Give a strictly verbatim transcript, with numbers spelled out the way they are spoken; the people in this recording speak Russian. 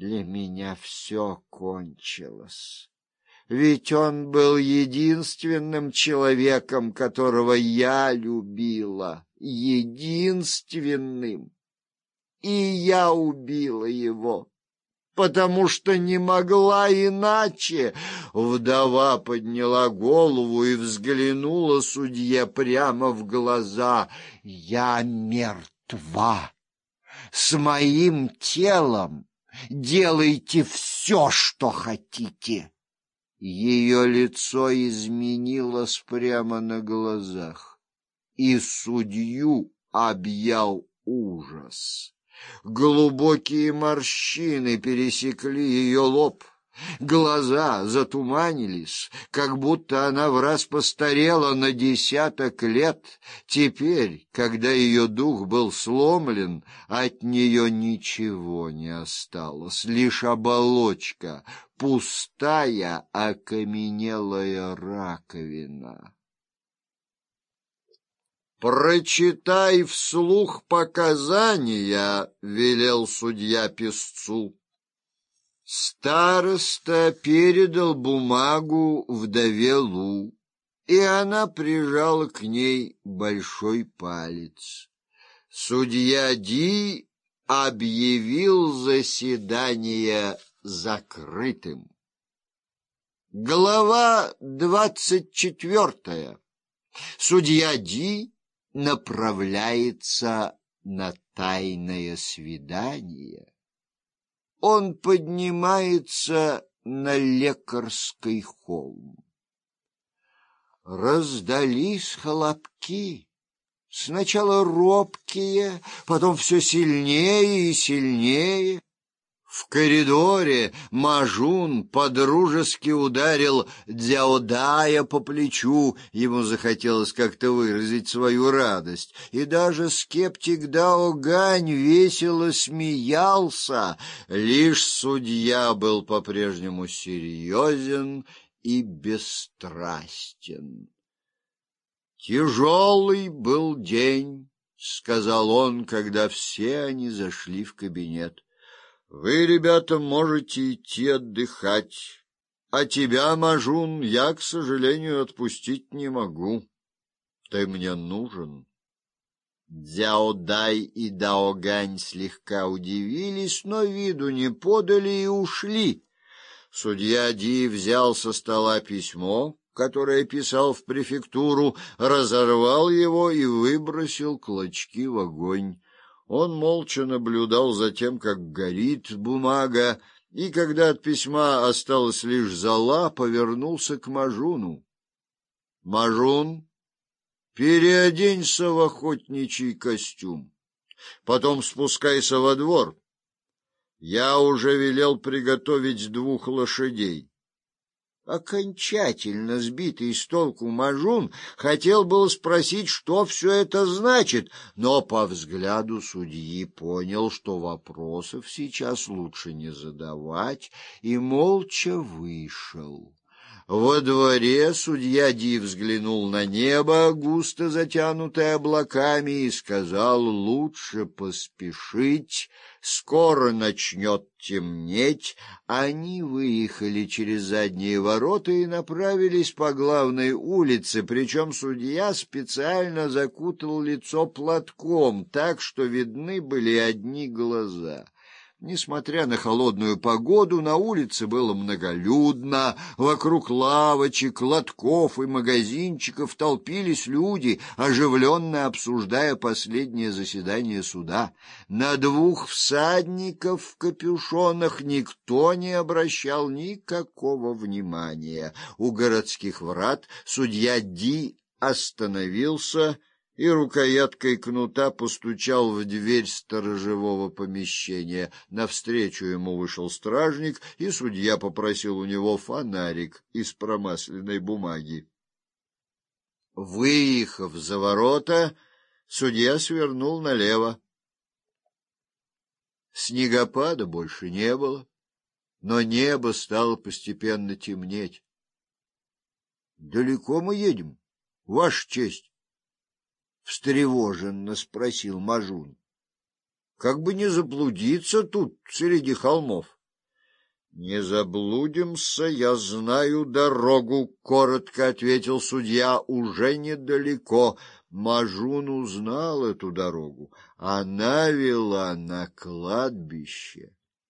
для меня все кончилось. Ведь он был единственным человеком, которого я любила, единственным. И я убила его, потому что не могла иначе. Вдова подняла голову и взглянула судье прямо в глаза. Я мертва. С моим телом делайте все, что хотите. Ее лицо изменилось прямо на глазах, и судью объял ужас. Глубокие морщины пересекли ее лоб, глаза затуманились, как будто она враз постарела на десяток лет. Теперь, когда ее дух был сломлен, от нее ничего не осталось, лишь оболочка, пустая, окаменелая раковина. «Прочитай вслух показания», — велел судья писцу. Староста передал бумагу вдове Лу, и она прижала к ней большой палец. Судья Ди объявил заседание закрытым. Глава двадцать четвертая. Судья Ди направляется на тайное свидание. Он поднимается на Лекарский холм. Раздались хлопки, сначала робкие, потом все сильнее и сильнее. В коридоре Мажун подружески ударил Дзяодая по плечу, ему захотелось как-то выразить свою радость, и даже скептик Дао Гань весело смеялся, лишь судья был по-прежнему серьезен и бесстрастен. «Тяжелый был день», — сказал он, когда все они зашли в кабинет. «Вы, ребята, можете идти отдыхать, а тебя, Мажун, я, к сожалению, отпустить не могу. Ты мне нужен». Дзяодай и Даогань слегка удивились, но виду не подали и ушли. Судья Ди взял со стола письмо, которое писал в префектуру, разорвал его и выбросил клочки в огонь. Он молча наблюдал за тем, как горит бумага, и, когда от письма осталась лишь зола, повернулся к Мажуну. — Мажун, переоденься в охотничий костюм, потом спускайся во двор. Я уже велел приготовить двух лошадей. Окончательно сбитый с толку Мажун хотел было спросить, что все это значит, но по взгляду судьи понял, что вопросов сейчас лучше не задавать, и молча вышел. Во дворе судья Ди взглянул на небо, густо затянутое облаками, и сказал: лучше поспешить, скоро начнет темнеть. Они выехали через задние ворота и направились по главной улице, причем судья специально закутал лицо платком, так что видны были одни глаза. Несмотря на холодную погоду, на улице было многолюдно. Вокруг лавочек, лотков и магазинчиков толпились люди, оживленно обсуждая последнее заседание суда. На двух всадников в капюшонах никто не обращал никакого внимания. У городских врат судья Ди остановился и рукояткой кнута постучал в дверь сторожевого помещения. Навстречу ему вышел стражник, и судья попросил у него фонарик из промасленной бумаги. Выехав за ворота, судья свернул налево. Снегопада больше не было, но небо стало постепенно темнеть. — Далеко мы едем, Ваша честь? — встревоженно спросил Мажун. — Как бы не заблудиться тут среди холмов. Не заблудимся, я знаю дорогу, — коротко ответил судья, — уже недалеко. Мажун узнал эту дорогу. Она вела на кладбище.